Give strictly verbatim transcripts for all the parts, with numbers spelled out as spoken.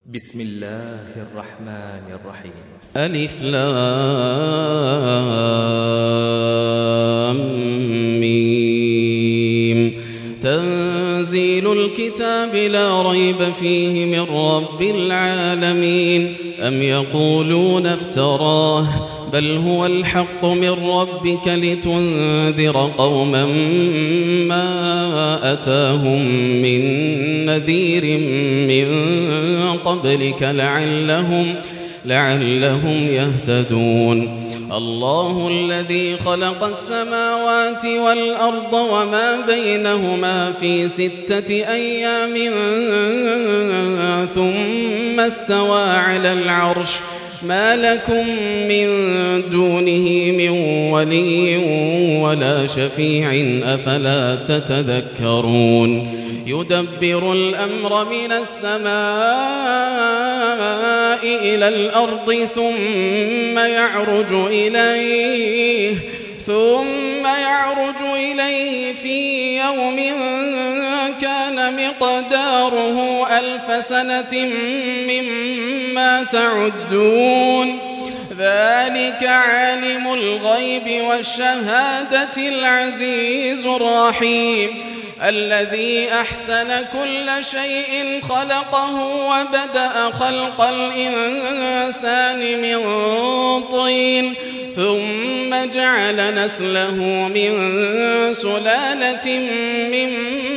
بسم الله الرحمن الرحيم. ألف لام ميم. تنزيل الكتاب لا ريب فيه من رب العالمين. أم يقولون افتراه بل هو الحق من ربك لتنذر قوما ما أتاهم من نذير من قبلك لعلهم لعلهم يهتدون. الله الذي خلق السماوات والأرض وما بينهما في ستة أيام ثم استوى على العرش ما لكم من دونه من ولي ولا شفيع أفلا تتذكرون. يدبر الأمر من السماء إلى الأرض ثم يعرج إليه ثم يعرج إليه في يوم كان مقداره ألف سنة مما تعدون. ذلك عالم الغيب والشهادة العزيز الرحيم الذي أحسن كل شيء خلقه وبدأ خلق الإنسان من طين ثم جعل نسله من سلالة من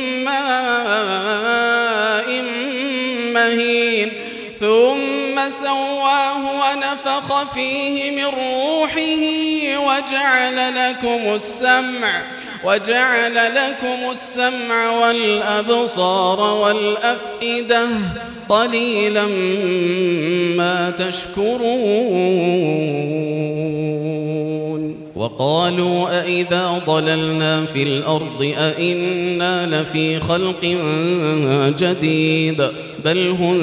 ماء مهين ثم سواه ونفخ فيه من روحه وجعل لكم السمع وجعل لكم السمع والأبصار والأفئدة قليلا ما تشكرون. وقالوا أئذا ضللنا في الأرض أئنا لفي خلق جديد بل هم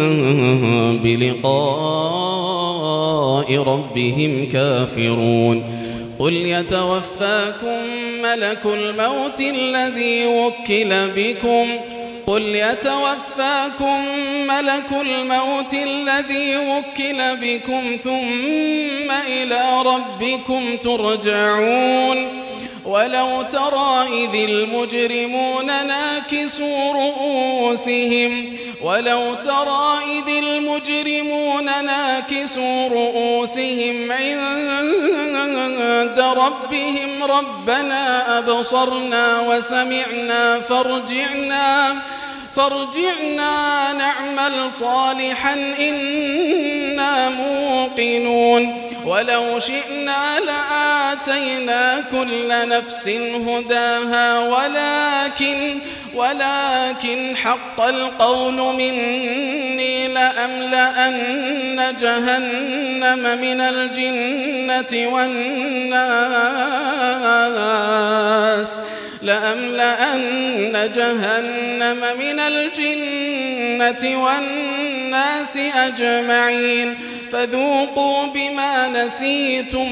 بلقاء ربهم كافرون. قل يتوفاكم ملك الموت الذي وكل بكم قل يتوفاكم ملك الموت الذي وكل بكم ثم إلى ربكم ترجعون. ولو ترى إذ المجرمون ناكسوا رؤوسهم ولو ترى إذ المجرمون ناكسوا رؤوسهم عند ربهم ربنا أبصرنا وسمعنا فارجعنا فارجعنا نعمل صالحا إنا موقنون. ولو شئنا لآتينا كل نفس هداها ولكن ولكن حق القول مني لأملأن جهنم من الجنة والناس لأملأن جهنم من الجنة والناس أجمعين. فذوقوا بما نسيتم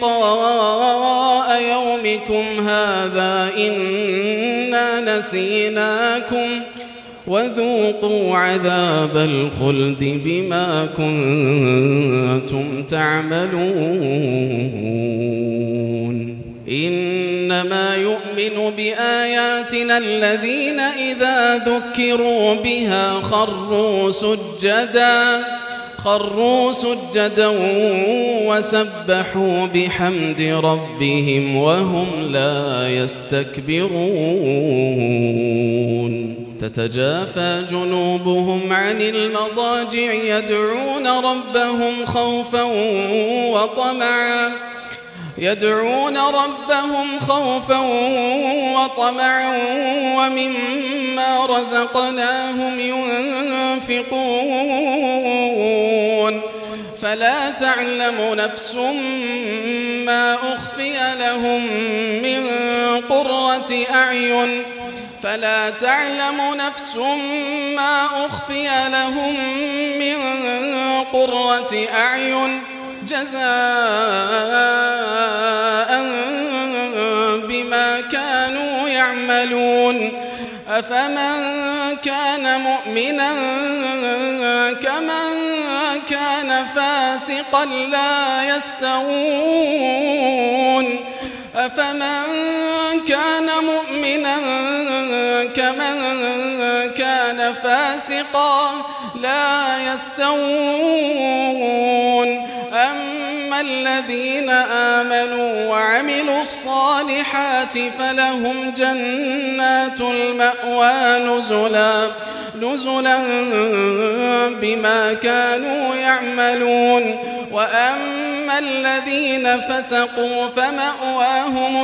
لقاء يومكم هذا إنا نسيناكم وذوقوا عذاب الخلد بما كنتم تعملون. إنما يؤمن بآياتنا الذين إذا ذكروا بها خروا سجدا خروا سجدا وسبحوا بحمد ربهم وهم لا يستكبرون. تتجافى جنوبهم عن المضاجع يدعون ربهم خوفا وطمعا يدعون ربهم خوفا وطمعا ومما رزقناهم ينفقون. فلا تعلم نفس ما أخفي لهم من قرة أعين فلا تعلم نفس ما أخفي لهم من قرة أعين جزاء بما كانوا يعملون. أفمن كان مؤمنا كمن كان فاسقا لا يستوون أفمن كان مؤمنا كمن كان فاسقا لا يستوون أما الذين آمنوا وعملوا الصالحات فلهم جنات المأوى نزلا نزلا بما كانوا يعملون وأما الذين فسقوا فمأواهم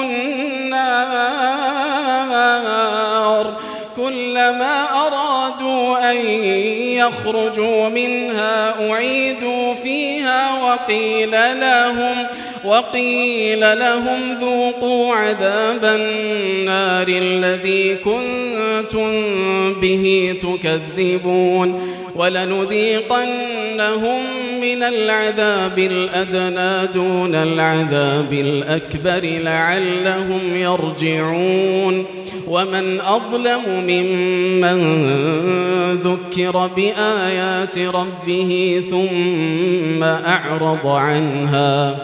النار كلما أرادوا أن يخرجوا منها أعيدوا فيها وقيل لهم وقيل لهم ذوقوا عذاب النار الذي كنتم به تكذبون ولنذيقنهم من العذاب الأدنى دون العذاب الأكبر لعلهم يرجعون ومن أظلم ممن ذكر بآيات ربه ثم أعرض عنها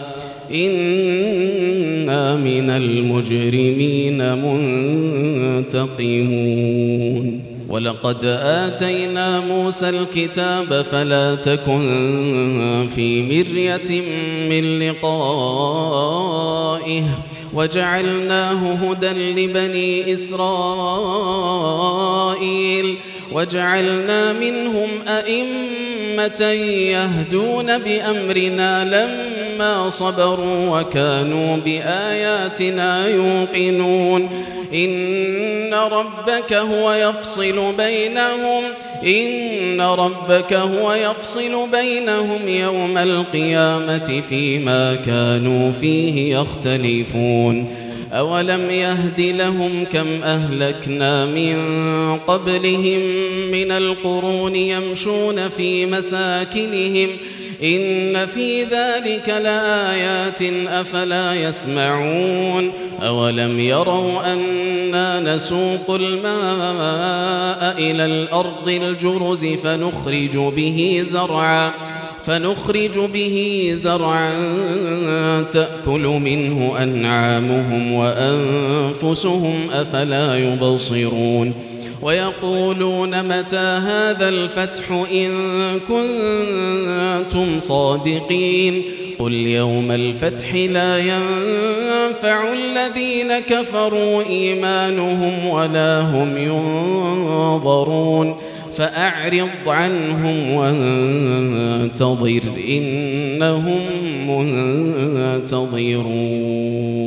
إنا من المجرمين منتقمون ولقد آتينا موسى الكتاب فلا تكن في مرية من لقائه وجعلناه هدى لبني إسرائيل وجعلنا منهم أئمة يهدون بأمرنا لما صبروا وكانوا بآياتنا يوقنون إن ربك هو يفصل بينهم إن ربك هو يفصل بينهم يوم القيامة فيما كانوا فيه يختلفون أولم يهد لهم كم أهلكنا من قبلهم من القرون يمشون في مساكنهم إن في ذلك لآيات أفلا يسمعون أولم يروا أنا نسوق الماء إلى الأرض الجرز فنخرج به زرعا فنخرج به زرعا تأكل منه أنعامهم وأنفسهم أفلا يبصرون ويقولون متى هذا الفتح إن كنتم صادقين قل يوم الفتح لا ينفع الذين كفروا إيمانهم ولا هم ينظرون فأعرض عنهم وانتظر إنهم منتظرون.